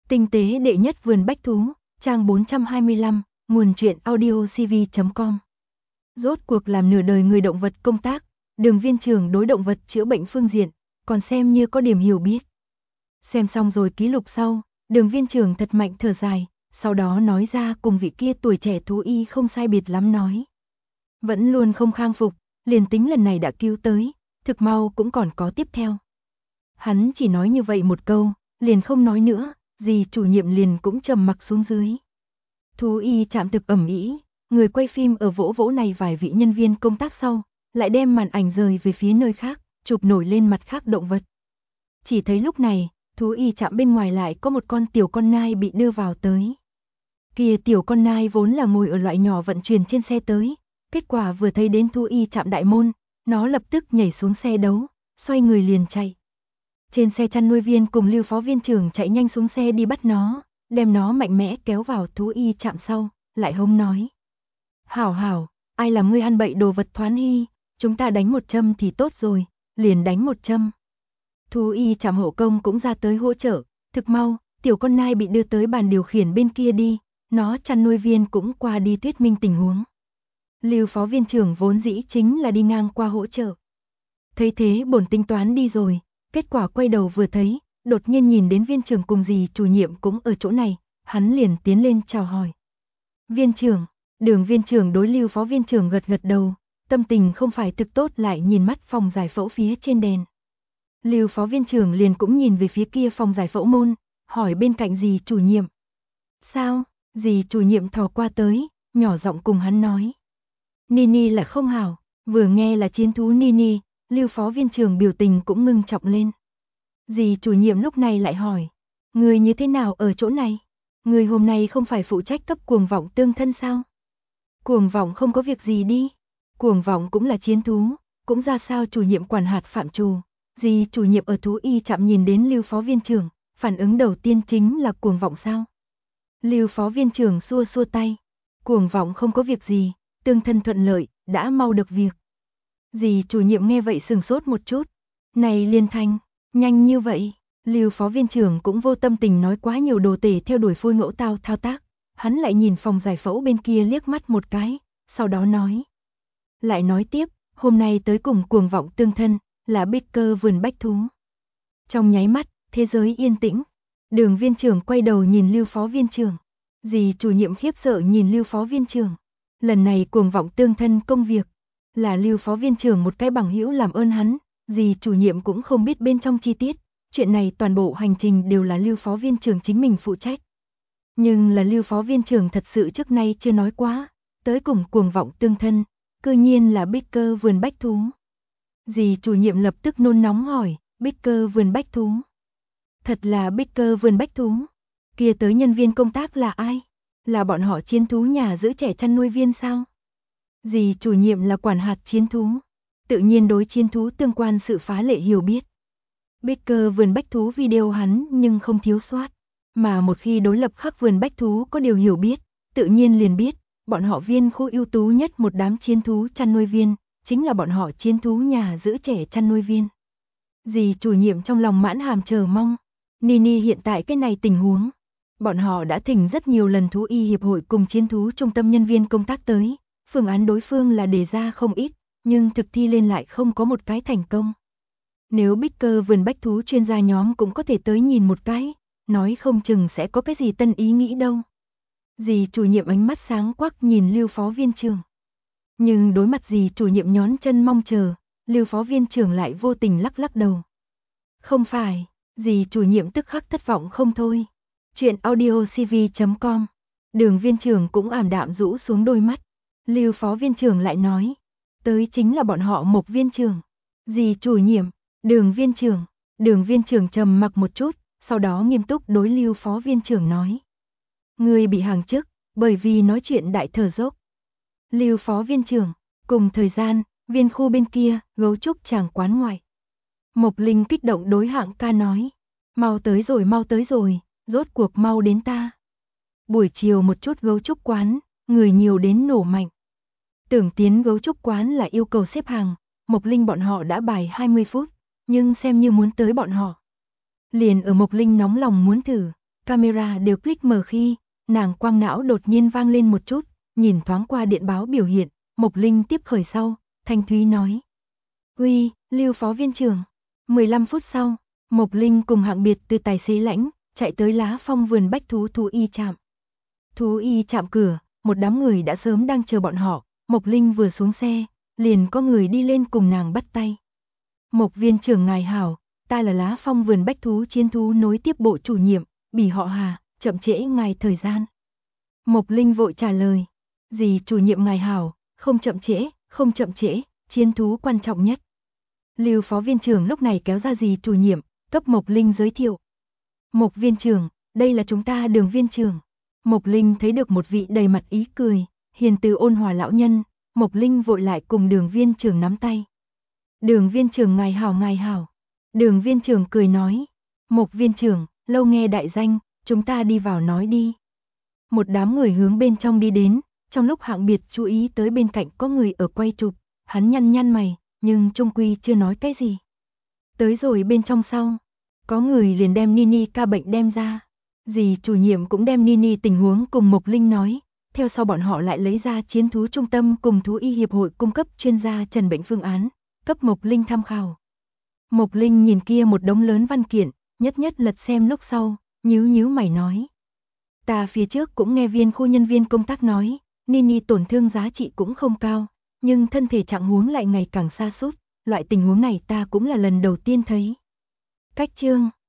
Tinh tế đệ nhất vườn bách thú, trang 425, nguồn truyện audiocv.com. Rốt cuộc làm nửa đời người động vật công tác, Đường viên trưởng đối động vật chữa bệnh phương diện, còn xem như có điểm hiểu biết. Xem xong rồi ký lục sau, Đường viên trưởng thật mạnh thở dài, sau đó nói ra cùng vị kia tuổi trẻ thú y không sai biệt lắm nói. Vẫn luôn không khang phục, liền tính lần này đã cứu tới, thực mau cũng còn có tiếp theo. Hắn chỉ nói như vậy một câu, liền không nói nữa, dì chủ nhiệm liền cũng trầm mặc xuống dưới. Thú y trạm thực ầm ĩ, người quay phim ở vỗ vỗ này vài vị nhân viên công tác sau, lại đem màn ảnh rời về phía nơi khác, chụp nổi lên mặt khác động vật. Chỉ thấy lúc này, thú y trạm bên ngoài lại có một con tiểu con nai bị đưa vào tới. Kia tiểu con nai vốn là ngồi ở loại nhỏ vận chuyển trên xe tới, kết quả vừa thấy đến thú y trạm đại môn, nó lập tức nhảy xuống xe đấu, xoay người liền chạy. Trên xe chăn nuôi viên cùng Lưu phó viên trưởng chạy nhanh xuống xe đi bắt nó, đem nó mạnh mẽ kéo vào thú y trạm sau, lại hống nói. Hảo hảo, ai làm ngươi ăn bậy đồ vật Thoán Hy, chúng ta đánh một châm thì tốt rồi, liền đánh một châm. Thú y trạm hộ công cũng ra tới hỗ trợ, thực mau, tiểu con nai bị đưa tới bàn điều khiển bên kia đi, nó chăn nuôi viên cũng qua đi thuyết minh tình huống. Lưu phó viên trưởng vốn dĩ chính là đi ngang qua hỗ trợ. Thấy thế bổn tính toán đi rồi, kết quả quay đầu vừa thấy, đột nhiên nhìn đến viên trưởng cùng dì chủ nhiệm cũng ở chỗ này, hắn liền tiến lên chào hỏi. Viên trưởng, Đường viên trưởng đối Lưu phó viên trưởng gật gật đầu, tâm tình không phải thực tốt lại nhìn mắt phòng giải phẫu phía trên đèn. Lưu phó viên trưởng liền cũng nhìn về phía kia phòng giải phẫu môn, hỏi bên cạnh dì chủ nhiệm. Sao? Dì chủ nhiệm thò qua tới, nhỏ giọng cùng hắn nói. Nini là không hảo, vừa nghe là chiến thú Nini, Lưu phó viên trưởng biểu tình cũng ngưng trọng lên. Dì chủ nhiệm lúc này lại hỏi, người như thế nào ở chỗ này? Người hôm nay không phải phụ trách cấp cuồng vọng tương thân sao? Cuồng vọng không có việc gì đi. Cuồng vọng cũng là chiến thú, cũng ra sao chủ nhiệm quản hạt phạm trù. Dì chủ nhiệm ở thú y trạm nhìn đến Lưu phó viên trưởng, phản ứng đầu tiên chính là cuồng vọng sao? Lưu phó viên trưởng xua xua tay. Cuồng vọng không có việc gì, tương thân thuận lợi, đã mau được việc. Dì chủ nhiệm nghe vậy sừng sốt một chút. Này Liên Thanh, nhanh như vậy. Lưu phó viên trưởng cũng vô tâm tình nói quá nhiều đồ tể theo đuổi phôi ngẫu tao thao tác. Hắn lại nhìn phòng giải phẫu bên kia liếc mắt một cái, sau đó nói. Lại nói tiếp, hôm nay tới cùng cuồng vọng tương thân, là Baker vườn bách thú. Trong nháy mắt, thế giới yên tĩnh. Đường viên trưởng quay đầu nhìn Lưu phó viên trưởng. Dì chủ nhiệm khiếp sợ nhìn Lưu phó viên trưởng. Lần này cuồng vọng tương thân công việc, là Lưu phó viên trưởng một cái bằng hữu làm ơn hắn, dì chủ nhiệm cũng không biết bên trong chi tiết, chuyện này toàn bộ hành trình đều là Lưu phó viên trưởng chính mình phụ trách. Nhưng là Lưu phó viên trưởng thật sự trước nay chưa nói quá, tới cùng cuồng vọng tương thân, cư nhiên là Baker vườn bách thú. Dì chủ nhiệm lập tức nôn nóng hỏi, Baker vườn bách thú. Thật là Baker vườn bách thú, kia tới nhân viên công tác là ai? Là bọn họ chiến thú nhà giữ trẻ chăn nuôi viên sao? Dì chủ nhiệm là quản hạt chiến thú, tự nhiên đối chiến thú tương quan sự phá lệ hiểu biết. Baker vườn bách thú video hắn nhưng không thiếu soát, mà một khi đối lập khắc vườn bách thú có điều hiểu biết, tự nhiên liền biết, bọn họ viên khu ưu tú nhất một đám chiến thú chăn nuôi viên, chính là bọn họ chiến thú nhà giữ trẻ chăn nuôi viên. Dì chủ nhiệm trong lòng mãn hàm chờ mong, Nini hiện tại cái này tình huống. Bọn họ đã thỉnh rất nhiều lần thú y hiệp hội cùng chiến thú trung tâm nhân viên công tác tới, phương án đối phương là đề ra không ít, nhưng thực thi lên lại không có một cái thành công. Nếu Baker vườn bách thú chuyên gia nhóm cũng có thể tới nhìn một cái, nói không chừng sẽ có cái gì tân ý nghĩ đâu. Dì chủ nhiệm ánh mắt sáng quắc nhìn Lưu phó viên trưởng. Nhưng đối mặt dì chủ nhiệm nhón chân mong chờ, Lưu phó viên trưởng lại vô tình lắc lắc đầu. Không phải, dì chủ nhiệm tức khắc thất vọng không thôi. Chuyện audiocv.com. Đường viên trưởng cũng ảm đạm rũ xuống đôi mắt. Lưu phó viên trưởng lại nói, tới chính là bọn họ Mộc viên trưởng. Dì chủ nhiệm, Đường viên trưởng trầm mặc một chút, sau đó nghiêm túc đối Lưu phó viên trưởng nói. Người bị hàng chức, bởi vì nói chuyện đại thở dốc. Lưu phó viên trưởng, cùng thời gian, viên khu bên kia, gấu trúc chàng quán ngoại. Mộc Linh kích động đối Hạng ca nói, mau tới rồi, rốt cuộc mau đến ta. Buổi chiều một chút gấu trúc quán, người nhiều đến nổ mạnh. Tưởng tiến gấu trúc quán là yêu cầu xếp hàng, Mộc Linh bọn họ đã bài 20 phút, nhưng xem như muốn tới bọn họ. Liền ở Mộc Linh nóng lòng muốn thử, camera đều click mở khi, nàng quang não đột nhiên vang lên một chút, nhìn thoáng qua điện báo biểu hiện, Mộc Linh tiếp khởi sau, thanh thúy nói. Uy, Lưu phó viên trưởng. 15 phút sau, Mộc Linh cùng hạng biệt từ tài xế lãnh, chạy tới Lá Phong vườn bách thú thú y trạm. Thú y trạm cửa, một đám người đã sớm đang chờ bọn họ, Mộc Linh vừa xuống xe, liền có người đi lên cùng nàng bắt tay. Mộc viên trưởng ngài hảo, ta là Lá Phong vườn bách thú chiến thú nối tiếp bộ chủ nhiệm, Bỉ họ Hà, chậm trễ ngài thời gian. Mộc Linh vội trả lời, gì chủ nhiệm ngài hảo, không chậm trễ, chiến thú quan trọng nhất. Lưu phó viên trưởng lúc này kéo ra gì chủ nhiệm, cấp Mộc Linh giới thiệu. Mộc viên trưởng, đây là chúng ta Đường viên trưởng. Mộc Linh thấy được một vị đầy mặt ý cười, hiền từ ôn hòa lão nhân, Mộc Linh vội lại cùng Đường viên trưởng nắm tay. Đường viên trưởng ngài hảo. Đường viên trưởng cười nói, Mộc viên trưởng, lâu nghe đại danh, chúng ta đi vào nói đi. Một đám người hướng bên trong đi đến, trong lúc hạng biệt chú ý tới bên cạnh có người ở quay chụp, hắn nhăn mày, nhưng trung quy chưa nói cái gì. Tới rồi bên trong sau, có người liền đem Nini ca bệnh đem ra. Dì chủ nhiệm cũng đem Nini tình huống cùng Mộc Linh nói, theo sau bọn họ lại lấy ra chiến thú trung tâm cùng thú y hiệp hội cung cấp chuyên gia trần bệnh phương án, cấp Mộc Linh tham khảo. Mộc Linh nhìn kia một đống lớn văn kiện, nhất lật xem lúc sau, nhíu mày nói. Ta phía trước cũng nghe viên khu nhân viên công tác nói, Nini tổn thương giá trị cũng không cao, nhưng thân thể trạng huống lại ngày càng sa sút, loại tình huống này ta cũng là lần đầu tiên thấy. Cách chương